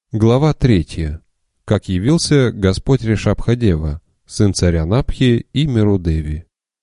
Глава 3. Как явился Господь Ришабха-дева, сын царя Напхи и Мерудеви.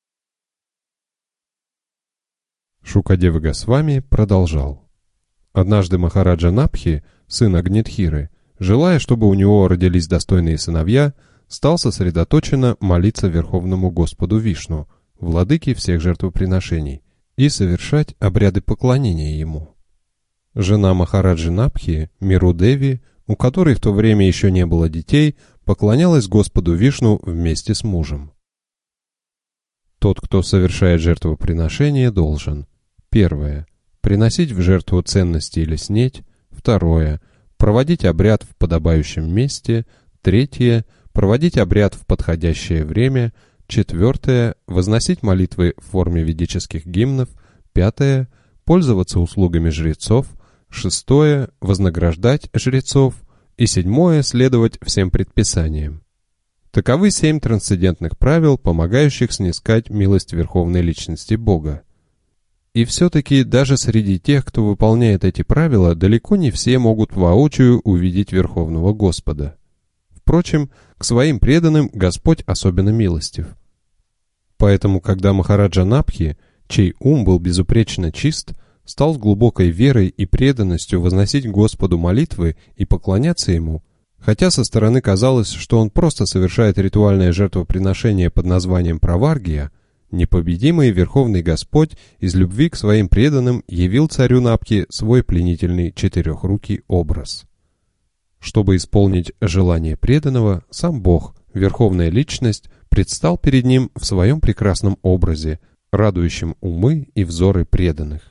Шукадева Госвами продолжал. Однажды Махараджа Напхи, сын Агнитхиры, желая, чтобы у него родились достойные сыновья, стал сосредоточенно молиться Верховному Господу Вишну, владыке всех жертвоприношений, и совершать обряды поклонения ему. Жена Махараджи Напхи, Мерудеви, у которой в то время еще не было детей, поклонялась Господу Вишну вместе с мужем. Тот, кто совершает жертвоприношение, должен: первое — приносить в жертву ценности или снеть; второе — проводить обряд в подобающем месте; третье — проводить обряд в подходящее время; четвертое — возносить молитвы в форме ведических гимнов; пятое — пользоваться услугами жрецов; шестое — вознаграждать жрецов; и седьмое — следовать всем предписаниям. Таковы 7 трансцендентных правил, помогающих снискать милость Верховной Личности Бога. И все-таки даже среди тех, кто выполняет эти правила, далеко не все могут воочию увидеть Верховного Господа. Впрочем, к своим преданным Господь особенно милостив. Поэтому, когда Махараджа Напхи, чей ум был безупречно чист, стал с глубокой верой и преданностью возносить Господу молитвы и поклоняться Ему, хотя со стороны казалось, что он просто совершает ритуальное жертвоприношение под названием Праваргия, непобедимый Верховный Господь из любви к своим преданным явил царю Напхи свой пленительный четырехрукий образ. Чтобы исполнить желание преданного, сам Бог, Верховная Личность, предстал перед ним в своем прекрасном образе, радующем умы и взоры преданных.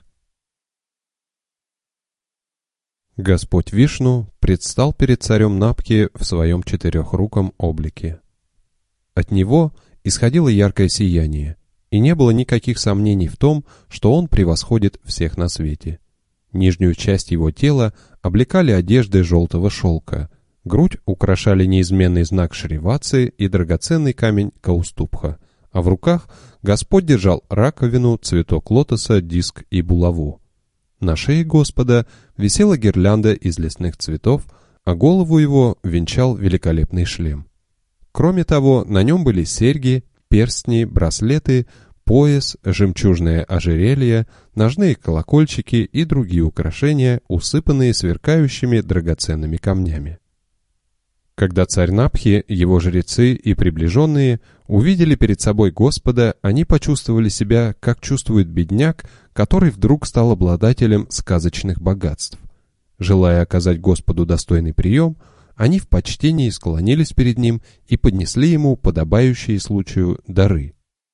Господь Вишну предстал перед царем Напхи в своем четырехруком облике. От него исходило яркое сияние, и не было никаких сомнений в том, что он превосходит всех на свете. Нижнюю часть его тела облекали одежды желтого шелка, грудь украшали неизменный знак Шриватсы и драгоценный камень Каустубха, а в руках Господь держал раковину, цветок лотоса, диск и булаву. На шее Господа висела гирлянда из лесных цветов, а голову его венчал великолепный шлем. Кроме того, на нем были серьги, перстни, браслеты, пояс, жемчужное ожерелье, ножные колокольчики и другие украшения, усыпанные сверкающими драгоценными камнями. Когда царь Напхи, его жрецы и приближенные увидели перед собой Господа, они почувствовали себя, как чувствует бедняк, который вдруг стал обладателем сказочных богатств. Желая оказать Господу достойный прием, они в почтении склонились перед ним и поднесли ему подобающие случаю дары.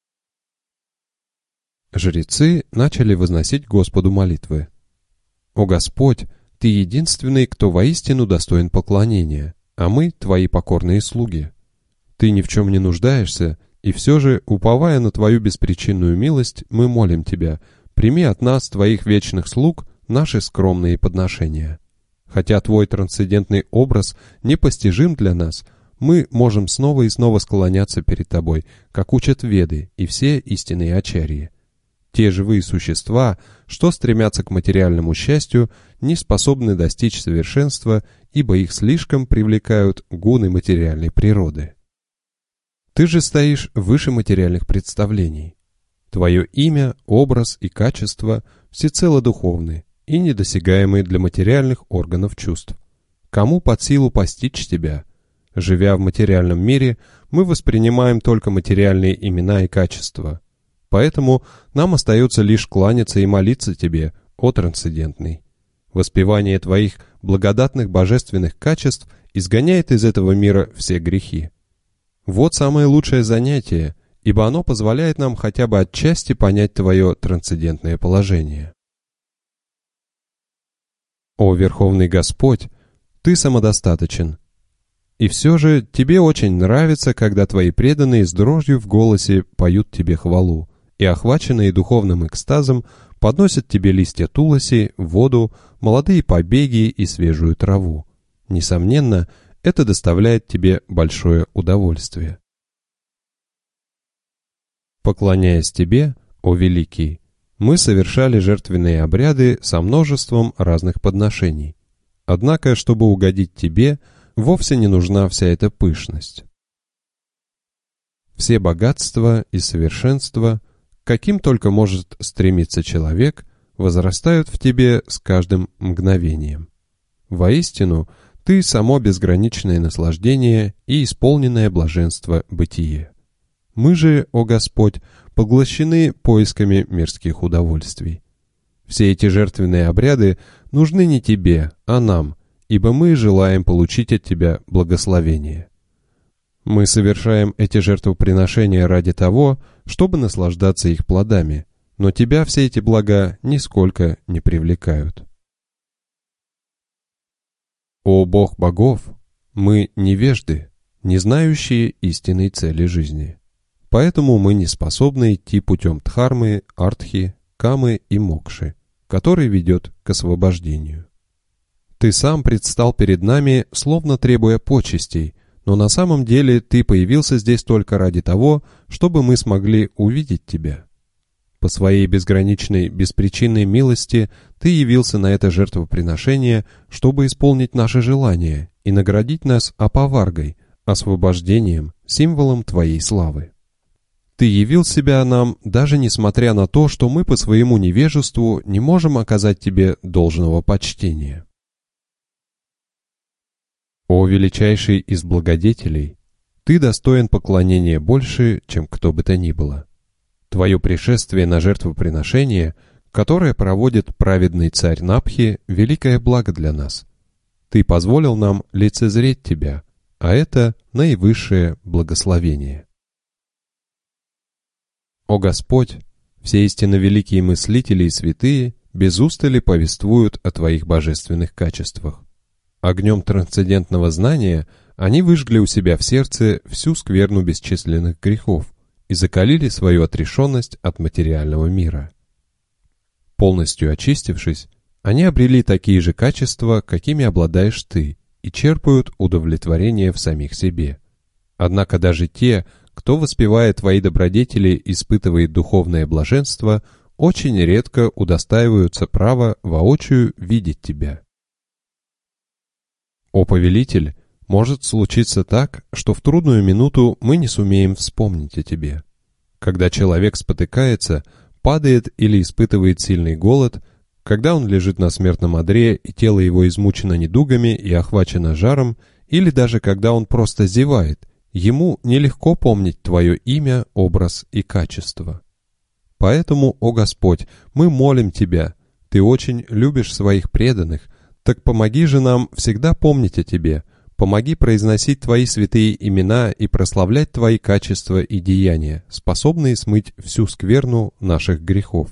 Жрецы начали возносить Господу молитвы. «О Господь, Ты единственный, кто воистину достоин поклонения, а мы Твои покорные слуги. Ты ни в чем не нуждаешься, и все же, уповая на Твою беспричинную милость, мы молим Тебя, прими от нас, Твоих вечных слуг, наши скромные подношения. Хотя Твой трансцендентный образ непостижим для нас, мы можем снова и снова склоняться перед Тобой, как учат Веды и все истинные ачарьи. Те живые существа, что стремятся к материальному счастью, не способны достичь совершенства, ибо их слишком привлекают гуны материальной природы. Ты же стоишь выше материальных представлений. Твое имя, образ и качество всецело духовны и недосягаемые для материальных органов чувств. Кому под силу постичь Тебя? Живя в материальном мире, мы воспринимаем только материальные имена и качества. Поэтому нам остается лишь кланяться и молиться Тебе, о трансцендентный. Воспевание Твоих благодатных божественных качеств изгоняет из этого мира все грехи. Вот самое лучшее занятие, ибо оно позволяет нам хотя бы отчасти понять Твое трансцендентное положение. О Верховный Господь, Ты самодостаточен. И все же Тебе очень нравится, когда Твои преданные с дрожью в голосе поют Тебе хвалу, и, охваченные духовным экстазом, подносят Тебе листья туласи, воду, молодые побеги и свежую траву. Несомненно, это доставляет Тебе большое удовольствие. Поклоняясь Тебе, о Великий, мы совершали жертвенные обряды со множеством разных подношений. Однако, чтобы угодить тебе, вовсе не нужна вся эта пышность. Все богатства и совершенства, каким только может стремиться человек, возрастают в тебе с каждым мгновением. Воистину, ты само безграничное наслаждение и исполненное блаженство бытие. Мы же, о Господь, поглощены поисками мирских удовольствий. Все эти жертвенные обряды нужны не тебе, а нам, ибо мы желаем получить от тебя благословение. Мы совершаем эти жертвоприношения ради того, чтобы наслаждаться их плодами, но тебя все эти блага нисколько не привлекают. О Бог богов, мы невежды, не знающие истинной цели жизни. Поэтому мы не способны идти путем дхармы, артхи, камы и мокши, который ведет к освобождению. Ты сам предстал перед нами, словно требуя почестей, но на самом деле ты появился здесь только ради того, чтобы мы смогли увидеть тебя. По своей безграничной, беспричинной милости ты явился на это жертвоприношение, чтобы исполнить наши желания и наградить нас апаваргой, освобождением, символом твоей славы. Ты явил себя нам, даже несмотря на то, что мы по своему невежеству не можем оказать тебе должного почтения. О величайший из благодетелей, ты достоин поклонения больше, чем кто бы то ни было. Твое пришествие на жертвоприношение, которое проводит праведный царь Напхи, великое благо для нас. Ты позволил нам лицезреть тебя, а это наивысшее благословение. О Господь, все истинно великие мыслители и святые без устали повествуют о Твоих божественных качествах. Огнем трансцендентного знания они выжгли у себя в сердце всю скверну бесчисленных грехов и закалили свою отрешенность от материального мира. Полностью очистившись, они обрели такие же качества, какими обладаешь ты, и черпают удовлетворение в самих себе. Однако даже те, кто, воспевая твои добродетели, испытывает духовное блаженство, очень редко удостаиваются права воочию видеть тебя. О повелитель, может случиться так, что в трудную минуту мы не сумеем вспомнить о тебе. Когда человек спотыкается, падает или испытывает сильный голод, когда он лежит на смертном одре и тело его измучено недугами и охвачено жаром, или даже когда он просто зевает, ему нелегко помнить твое имя, образ и качество. Поэтому, о Господь, мы молим Тебя, Ты очень любишь своих преданных, так помоги же нам всегда помнить о Тебе, помоги произносить Твои святые имена и прославлять Твои качества и деяния, способные смыть всю скверну наших грехов.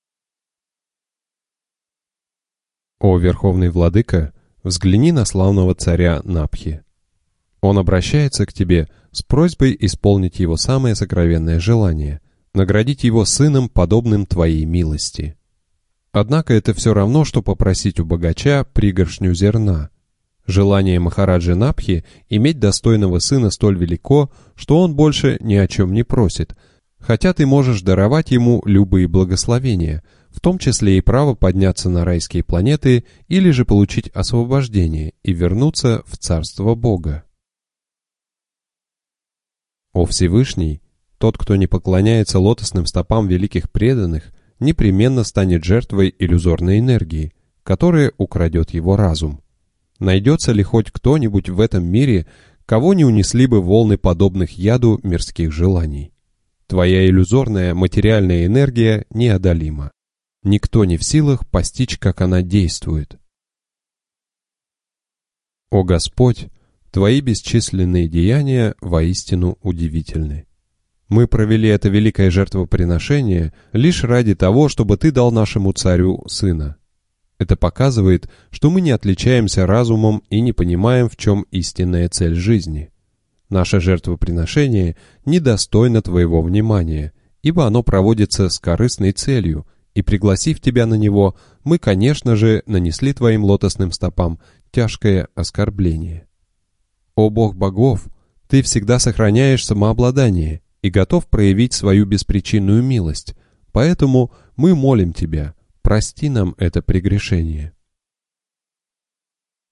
О Верховный Владыка, взгляни на славного царя Напхи. Он обращается к тебе с просьбой исполнить его самое сокровенное желание — наградить его сыном, подобным твоей милости. Однако это все равно, что попросить у богача пригоршню зерна. Желание Махараджи Напхи иметь достойного сына столь велико, что он больше ни о чем не просит, хотя ты можешь даровать ему любые благословения, в том числе и право подняться на райские планеты или же получить освобождение и вернуться в царство Бога. О Всевышний, тот, кто не поклоняется лотосным стопам великих преданных, непременно станет жертвой иллюзорной энергии, которая украдет его разум. Найдется ли хоть кто-нибудь в этом мире, кого не унесли бы волны подобных яду мирских желаний? Твоя иллюзорная материальная энергия неодолима. Никто не в силах постичь, как она действует. О Господь, Твои бесчисленные деяния воистину удивительны. Мы провели это великое жертвоприношение лишь ради того, чтобы Ты дал нашему царю сына. Это показывает, что мы не отличаемся разумом и не понимаем, в чем истинная цель жизни. Наше жертвоприношение недостойно Твоего внимания, ибо оно проводится с корыстной целью, и, пригласив Тебя на него, мы, конечно же, нанесли Твоим лотосным стопам тяжкое оскорбление. О Бог богов, Ты всегда сохраняешь самообладание и готов проявить свою беспричинную милость, поэтому мы молим Тебя, прости нам это прегрешение.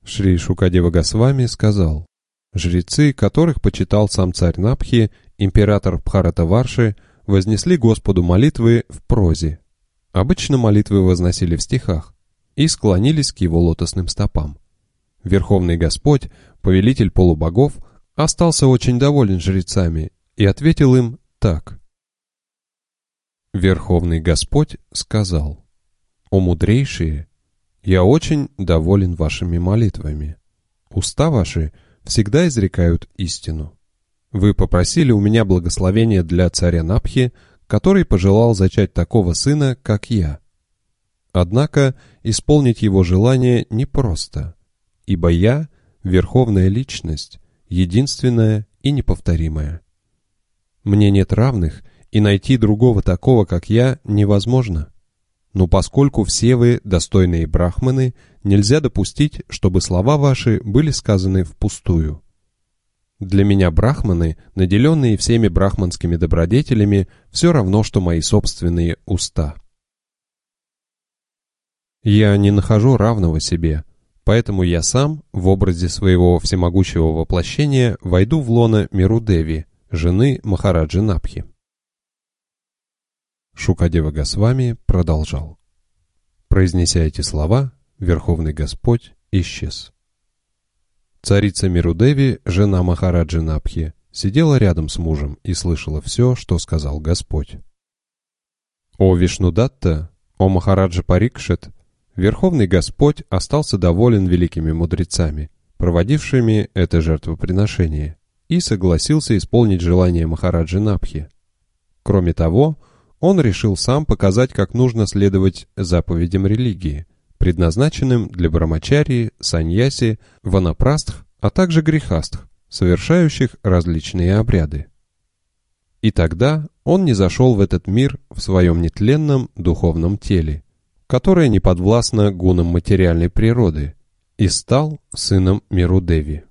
Шри Шукадева Госвами сказал: жрецы, которых почитал сам царь Напхи, император Бхаратаварши, вознесли Господу молитвы в прозе. Обычно молитвы возносили в стихах и склонились к его лотосным стопам. Верховный Господь, повелитель полубогов, остался очень доволен жрецами и ответил им так. Верховный Господь сказал: «О мудрейшие, я очень доволен вашими молитвами. Уста ваши всегда изрекают истину. Вы попросили у меня благословения для царя Напхи, который пожелал зачать такого сына, как я. Однако исполнить его желание непросто, ибо я — верховная личность, единственная и неповторимая. Мне нет равных, и найти другого такого, как я, невозможно. Но поскольку все вы достойные брахманы, нельзя допустить, чтобы слова ваши были сказаны впустую. Для меня брахманы, наделенные всеми брахманскими добродетелями, все равно, что мои собственные уста. Я не нахожу равного себе, поэтому я сам, в образе своего всемогущего воплощения, войду в лоно Мерудеви, жены Махараджи Напхи». Шукадева Госвами продолжал. Произнеся эти слова, Верховный Господь исчез. Царица Мерудеви, жена Махараджи Напхи, сидела рядом с мужем и слышала все, что сказал Господь. «О Вишнудатта, о Махараджа Парикшит, Верховный Господь остался доволен великими мудрецами, проводившими это жертвоприношение, и согласился исполнить желание Махараджи Напхи. Кроме того, он решил сам показать, как нужно следовать заповедям религии, предназначенным для брамачарии, саньяси, ванапрастх, а также грехастх, совершающих различные обряды. И тогда он низошел в этот мир в своем нетленном духовном теле, которое не подвластно гунам материальной природы, и стал сыном Мерудеви.